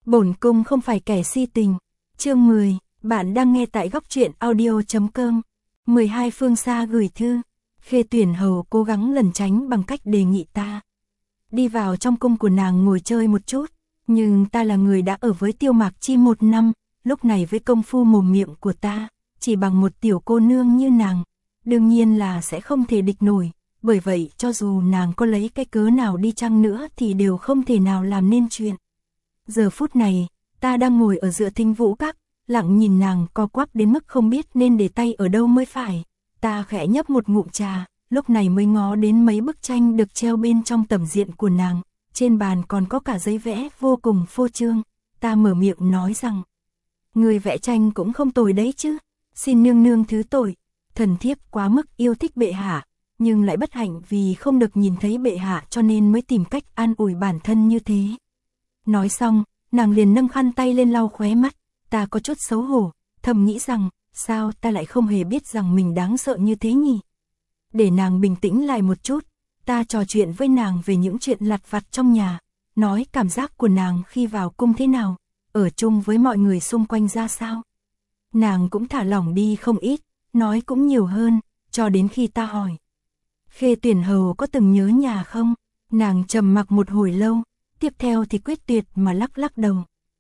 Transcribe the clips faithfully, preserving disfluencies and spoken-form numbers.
Bổn cung không phải kẻ si tình. Chương mười, bạn đang nghe tại góc truyện audio chấm com. mười hai Phương Sa gửi thư. Khê Tuyển Hầu cố gắng lẩn tránh bằng cách đề nghị ta đi vào trong cung của nàng ngồi chơi một chút, nhưng ta là người đã ở với Tiêu Mạc Chi một năm, lúc này với công phu mồm miệng của ta, chỉ bằng một tiểu cô nương như nàng, đương nhiên là sẽ không thể địch nổi, bởi vậy cho dù nàng có lấy cái cớ nào đi chăng nữa thì đều không thể nào làm nên chuyện. Giờ phút này, ta đang ngồi ở giữa Thính Vũ Các, lặng nhìn nàng co quắp đến mức không biết nên để tay ở đâu mới phải. Ta khẽ nhấp một ngụm trà, lúc này mới ngó đến mấy bức tranh được treo bên trong tẩm diện của nàng, trên bàn còn có cả giấy vẽ vô cùng phô trương. Ta mở miệng nói rằng, người vẽ tranh cũng không tồi đấy chứ, xin nương nương thứ tội, thần thiếp quá mức yêu thích bệ hạ, nhưng lại bất hạnh vì không được nhìn thấy bệ hạ cho nên mới tìm cách an ủi bản thân như thế. Nói xong, nàng liền nâng khăn tay lên lau khóe mắt, ta có chút xấu hổ, thầm nghĩ rằng, sao ta lại không hề biết rằng mình đáng sợ như thế nhỉ? Để nàng bình tĩnh lại một chút, ta trò chuyện với nàng về những chuyện lặt vặt trong nhà, nói cảm giác của nàng khi vào cung thế nào, ở chung với mọi người xung quanh ra sao. Nàng cũng thả lỏng đi không ít, nói cũng nhiều hơn, cho đến khi ta hỏi, Khê Tuyển Hầu có từng nhớ nhà không? Nàng trầm mặc một hồi lâu, tiếp theo thì quyết tuyệt mà lắc lắc đầu.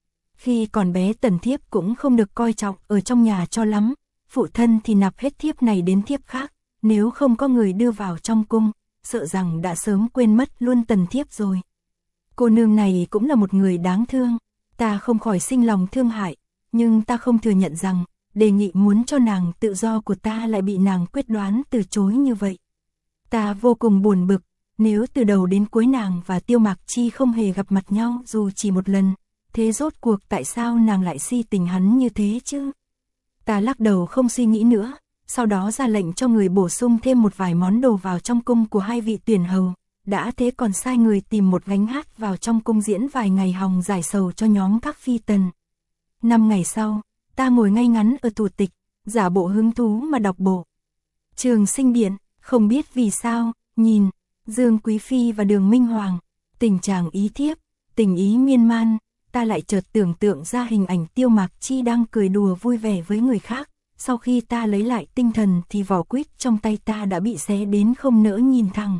Khi còn bé tần thiếp cũng không được coi trọng ở trong nhà cho lắm, phụ thân thì nạp hết thiếp này đến thiếp khác, nếu không có người đưa vào trong cung, sợ rằng đã sớm quên mất luôn tần thiếp rồi. Cô nương này cũng là một người đáng thương, ta không khỏi sinh lòng thương hại, nhưng ta không thừa nhận rằng, đề nghị muốn cho nàng tự do của ta lại bị nàng quyết đoán từ chối như vậy. Ta vô cùng buồn bực, nếu từ đầu đến cuối nàng và Tiêu Mạc Chi không hề gặp mặt nhau dù chỉ một lần, thế rốt cuộc tại sao nàng lại si tình hắn như thế chứ? Ta lắc đầu không suy nghĩ nữa, sau đó ra lệnh cho người bổ sung thêm một vài món đồ vào trong cung của hai vị tuyển hầu, đã thế còn sai người tìm một gánh hát vào trong cung diễn vài ngày hòng giải sầu cho nhóm các phi tần. Năm ngày sau, ta ngồi ngay ngắn ở tủ tịch, giả bộ hứng thú mà đọc bộ Trường Sinh Điện, không biết vì sao, nhìn Dương Quý Phi và Đường Minh Hoàng, tình chàng ý thiếp, tình ý miên man, ta lại chợt tưởng tượng ra hình ảnh Tiêu Mạc Chi đang cười đùa vui vẻ với người khác. Sau khi ta lấy lại tinh thần thì vỏ quýt trong tay ta đã bị xé đến không nỡ nhìn thẳng.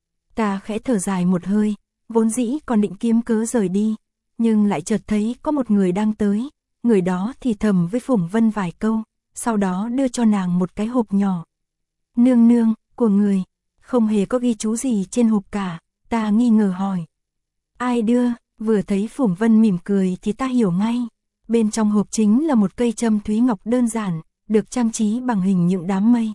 Ta khẽ thở dài một hơi, vốn dĩ còn định kiếm cớ rời đi, nhưng lại chợt thấy có một người đang tới, người đó thì thầm với Phùng Vân vài câu, sau đó đưa cho nàng một cái hộp nhỏ. Nương nương, của người, không hề có ghi chú gì trên hộp cả, ta nghi ngờ hỏi. Ai đưa? Vừa thấy Phùng Vân mỉm cười thì ta hiểu ngay, bên trong hộp chính là một cây châm thúy ngọc đơn giản, được trang trí bằng hình những đám mây.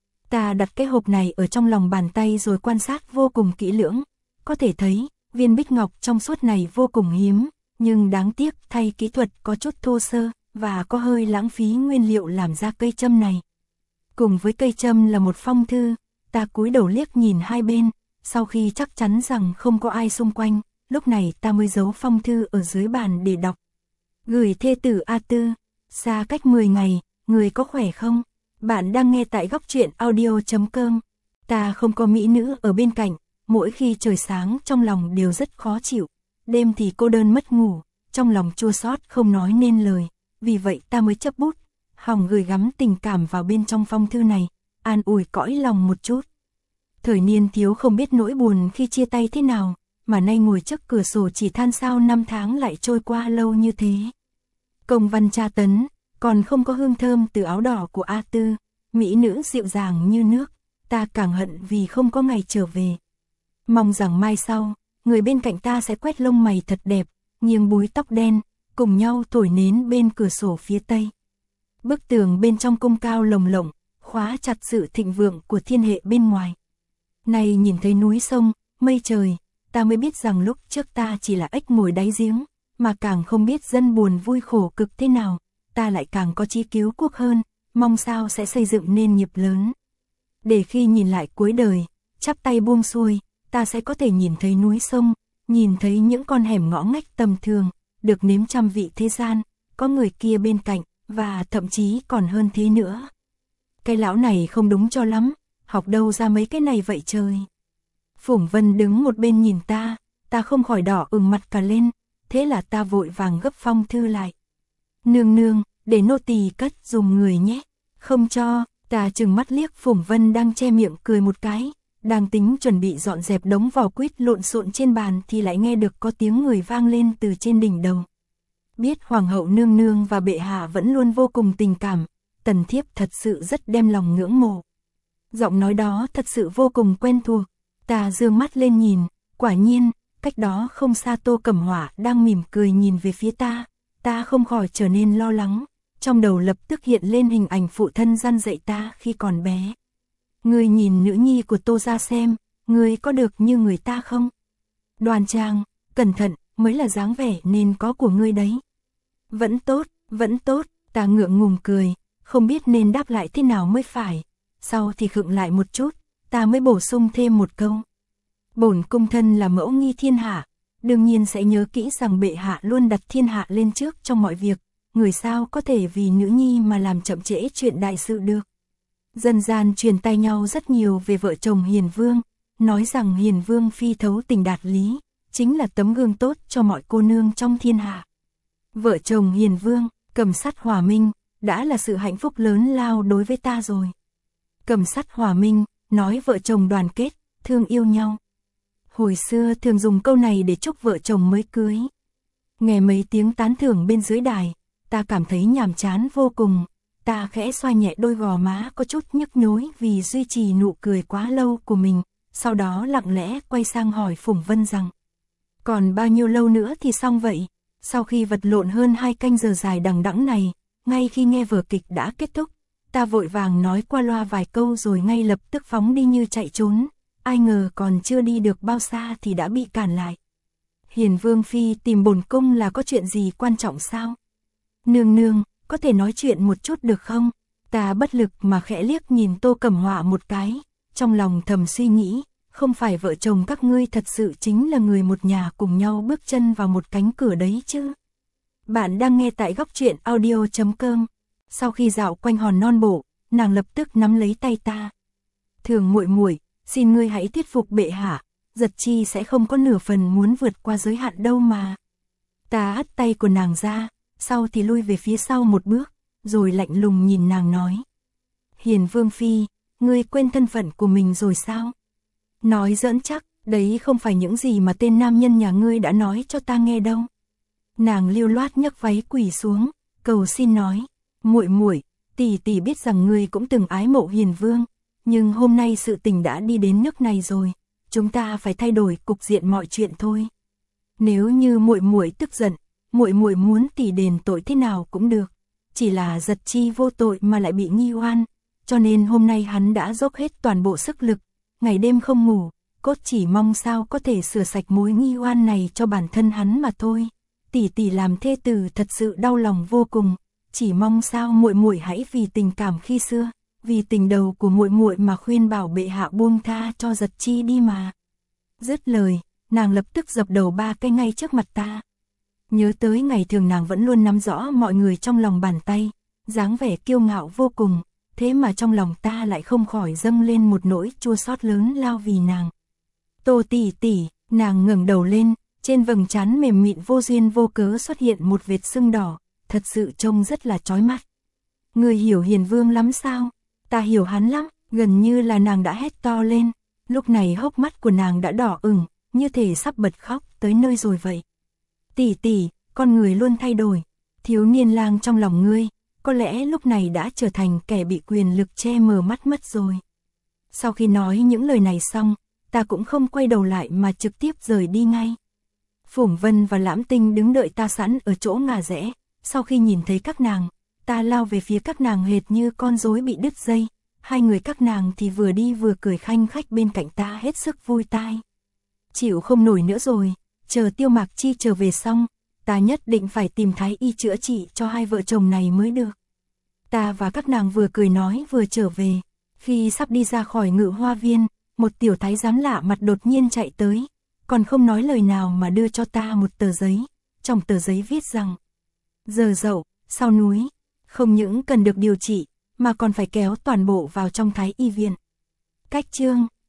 Ta đặt cái hộp này ở trong lòng bàn tay rồi quan sát vô cùng kỹ lưỡng, có thể thấy, viên bích ngọc trong suốt này vô cùng hiếm, nhưng đáng tiếc thay kỹ thuật có chút thô sơ, và có hơi lãng phí nguyên liệu làm ra cây châm này. Cùng với cây châm là một phong thư, ta cúi đầu liếc nhìn hai bên, sau khi chắc chắn rằng không có ai xung quanh, lúc này ta mới giấu phong thư ở dưới bàn để đọc. Gửi thê tử A Tư, xa cách mười ngày, người có khỏe không? Bạn đang nghe tại góc truyện audio chấm com. Ta không có mỹ nữ ở bên cạnh, mỗi khi trời sáng trong lòng đều rất khó chịu, đêm thì cô đơn mất ngủ, trong lòng chua xót không nói nên lời, vì vậy ta mới chấp bút, hòng gửi gắm tình cảm vào bên trong phong thư này, an ủi cõi lòng một chút. Thời niên thiếu không biết nỗi buồn khi chia tay thế nào, mà nay ngồi trước cửa sổ chỉ than sao năm tháng lại trôi qua lâu như thế. Công văn tra tấn, còn không có hương thơm từ áo đỏ của A Tư, mỹ nữ dịu dàng như nước, ta càng hận vì không có ngày trở về. Mong rằng mai sau, người bên cạnh ta sẽ quét lông mày thật đẹp, nghiêng búi tóc đen, cùng nhau thổi nến bên cửa sổ phía tây. Bức tường bên trong cung cao lồng lộng, khóa chặt sự thịnh vượng của thiên hệ bên ngoài. Này nhìn thấy núi sông, mây trời, ta mới biết rằng lúc trước ta chỉ là ếch ngồi đáy giếng, mà càng không biết dân buồn vui khổ cực thế nào, ta lại càng có chí cứu quốc hơn, mong sao sẽ xây dựng nên nghiệp lớn. Để khi nhìn lại cuối đời, chắp tay buông xuôi, ta sẽ có thể nhìn thấy núi sông, nhìn thấy những con hẻm ngõ ngách tầm thường, được nếm trăm vị thế gian, có người kia bên cạnh, và thậm chí còn hơn thế nữa. Cái lão này không đúng cho lắm, học đâu ra mấy cái này vậy trời. Phùng Vân đứng một bên nhìn ta, ta không khỏi đỏ ửng mặt cả lên, thế là ta vội vàng gấp phong thư lại. Nương nương, để nô tỳ cất dùng người nhé. Không cho, ta trừng mắt liếc Phùng Vân đang che miệng cười một cái, đang tính chuẩn bị dọn dẹp đống vỏ quýt lộn xộn trên bàn thì lại nghe được có tiếng người vang lên từ trên đỉnh đầu. Biết hoàng hậu nương nương và bệ hạ vẫn luôn vô cùng tình cảm, tần thiếp thật sự rất đem lòng ngưỡng mộ. Giọng nói đó thật sự vô cùng quen thuộc, ta dương mắt lên nhìn, quả nhiên, cách đó không xa Tô Cẩm Hỏa đang mỉm cười nhìn về phía ta, ta không khỏi trở nên lo lắng, trong đầu lập tức hiện lên hình ảnh phụ thân răn dạy ta khi còn bé. Ngươi nhìn nữ nhi của Tô gia xem, ngươi có được như người ta không? Đoan trang, cẩn thận, mới là dáng vẻ nên có của ngươi đấy. Vẫn tốt, vẫn tốt, ta ngượng ngùng cười, không biết nên đáp lại thế nào mới phải. Sau thì khựng lại một chút, ta mới bổ sung thêm một câu. Bổn cung thân là mẫu nghi thiên hạ, đương nhiên sẽ nhớ kỹ rằng bệ hạ luôn đặt thiên hạ lên trước trong mọi việc, người sao có thể vì nữ nhi mà làm chậm trễ chuyện đại sự được. Dân gian truyền tay nhau rất nhiều về vợ chồng Hiền Vương, nói rằng Hiền Vương phi thấu tình đạt lý, chính là tấm gương tốt cho mọi cô nương trong thiên hạ. Vợ chồng Hiền Vương, Cầm Sắt Hòa Minh, đã là sự hạnh phúc lớn lao đối với ta rồi. Cầm Sắt Hòa Minh, nói vợ chồng đoàn kết, thương yêu nhau. Hồi xưa thường dùng câu này để chúc vợ chồng mới cưới. Nghe mấy tiếng tán thưởng bên dưới đài, ta cảm thấy nhàm chán vô cùng. Ta khẽ xoa nhẹ đôi gò má có chút nhức nhối vì duy trì nụ cười quá lâu của mình, sau đó lặng lẽ quay sang hỏi Phùng Vân rằng, còn bao nhiêu lâu nữa thì xong vậy? Sau khi vật lộn hơn hai canh giờ dài đằng đẵng này, ngay khi nghe vở kịch đã kết thúc, ta vội vàng nói qua loa vài câu rồi ngay lập tức phóng đi như chạy trốn, ai ngờ còn chưa đi được bao xa thì đã bị cản lại. Hiền Vương phi tìm bổn cung là có chuyện gì quan trọng sao? Nương nương, có thể nói chuyện một chút được không? Ta bất lực mà khẽ liếc nhìn Tô Cẩm Hỏa một cái, trong lòng thầm suy nghĩ, không phải vợ chồng các ngươi thật sự chính là người một nhà cùng nhau bước chân vào một cánh cửa đấy chứ? Bạn đang nghe tại góc truyện audio chấm com. Sau khi dạo quanh hòn non bộ, nàng lập tức nắm lấy tay ta. Thường muội muội, xin ngươi hãy thuyết phục bệ hạ, Giật Chi sẽ không có nửa phần muốn vượt qua giới hạn đâu mà. Ta hất tay của nàng ra, sau thì lui về phía sau một bước, rồi lạnh lùng nhìn nàng nói. Hiền Vương phi, ngươi quên thân phận của mình rồi sao? Nói giỡn chắc, đấy không phải những gì mà tên nam nhân nhà ngươi đã nói cho ta nghe đâu. Nàng lưu loát nhấc váy quỳ xuống, cầu xin nói, muội muội, tỷ tỷ biết rằng ngươi cũng từng ái mộ Hiền Vương, nhưng hôm nay sự tình đã đi đến nước này rồi, chúng ta phải thay đổi cục diện mọi chuyện thôi. Nếu như muội muội tức giận, muội muội muốn tỷ đền tội thế nào cũng được, chỉ là Giật Chi vô tội mà lại bị nghi oan, cho nên hôm nay hắn đã dốc hết toàn bộ sức lực, ngày đêm không ngủ, cốt chỉ mong sao có thể sửa sạch mối nghi oan này cho bản thân hắn mà thôi. Tỷ tỷ làm thê tử thật sự đau lòng vô cùng, chỉ mong sao muội muội hãy vì tình cảm khi xưa, vì tình đầu của muội muội mà khuyên bảo bệ hạ buông tha cho Giật Chi đi mà. Dứt lời, nàng lập tức dập đầu ba cái ngay trước mặt ta. Nhớ tới ngày thường nàng vẫn luôn nắm rõ mọi người trong lòng bàn tay, dáng vẻ kiêu ngạo vô cùng, thế mà trong lòng ta lại không khỏi dâng lên một nỗi chua xót lớn lao vì nàng. Tô tỷ tỷ, nàng ngẩng đầu lên, trên vầng trán mềm mịn vô duyên vô cớ xuất hiện một vệt sưng đỏ, thật sự trông rất là chói mắt. Người hiểu Hiền Vương lắm sao? Ta hiểu hắn lắm, gần như là nàng đã hét to lên, lúc này hốc mắt của nàng đã đỏ ửng, như thể sắp bật khóc tới nơi rồi vậy. Tỷ tỷ, con người luôn thay đổi, thiếu niên lang trong lòng ngươi, có lẽ lúc này đã trở thành kẻ bị quyền lực che mờ mắt mất rồi. Sau khi nói những lời này xong, ta cũng không quay đầu lại mà trực tiếp rời đi ngay. Phùng Vân và Lãm Tinh đứng đợi ta sẵn ở chỗ ngả rẽ, sau khi nhìn thấy các nàng, ta lao về phía các nàng hệt như con rối bị đứt dây, hai người các nàng thì vừa đi vừa cười khanh khách bên cạnh ta hết sức vui tai. Chịu không nổi nữa rồi, chờ Tiêu Mạc Chi trở về xong, ta nhất định phải tìm thái y chữa trị cho hai vợ chồng này mới được. Ta và các nàng vừa cười nói vừa trở về, khi sắp đi ra khỏi Ngự Hoa Viên, một tiểu thái giám lạ mặt đột nhiên chạy tới, còn không nói lời nào mà đưa cho ta một tờ giấy, trong tờ giấy viết rằng, giờ dậu, sau núi, không những cần được điều trị, mà còn phải kéo toàn bộ vào trong thái y viện. Cách chương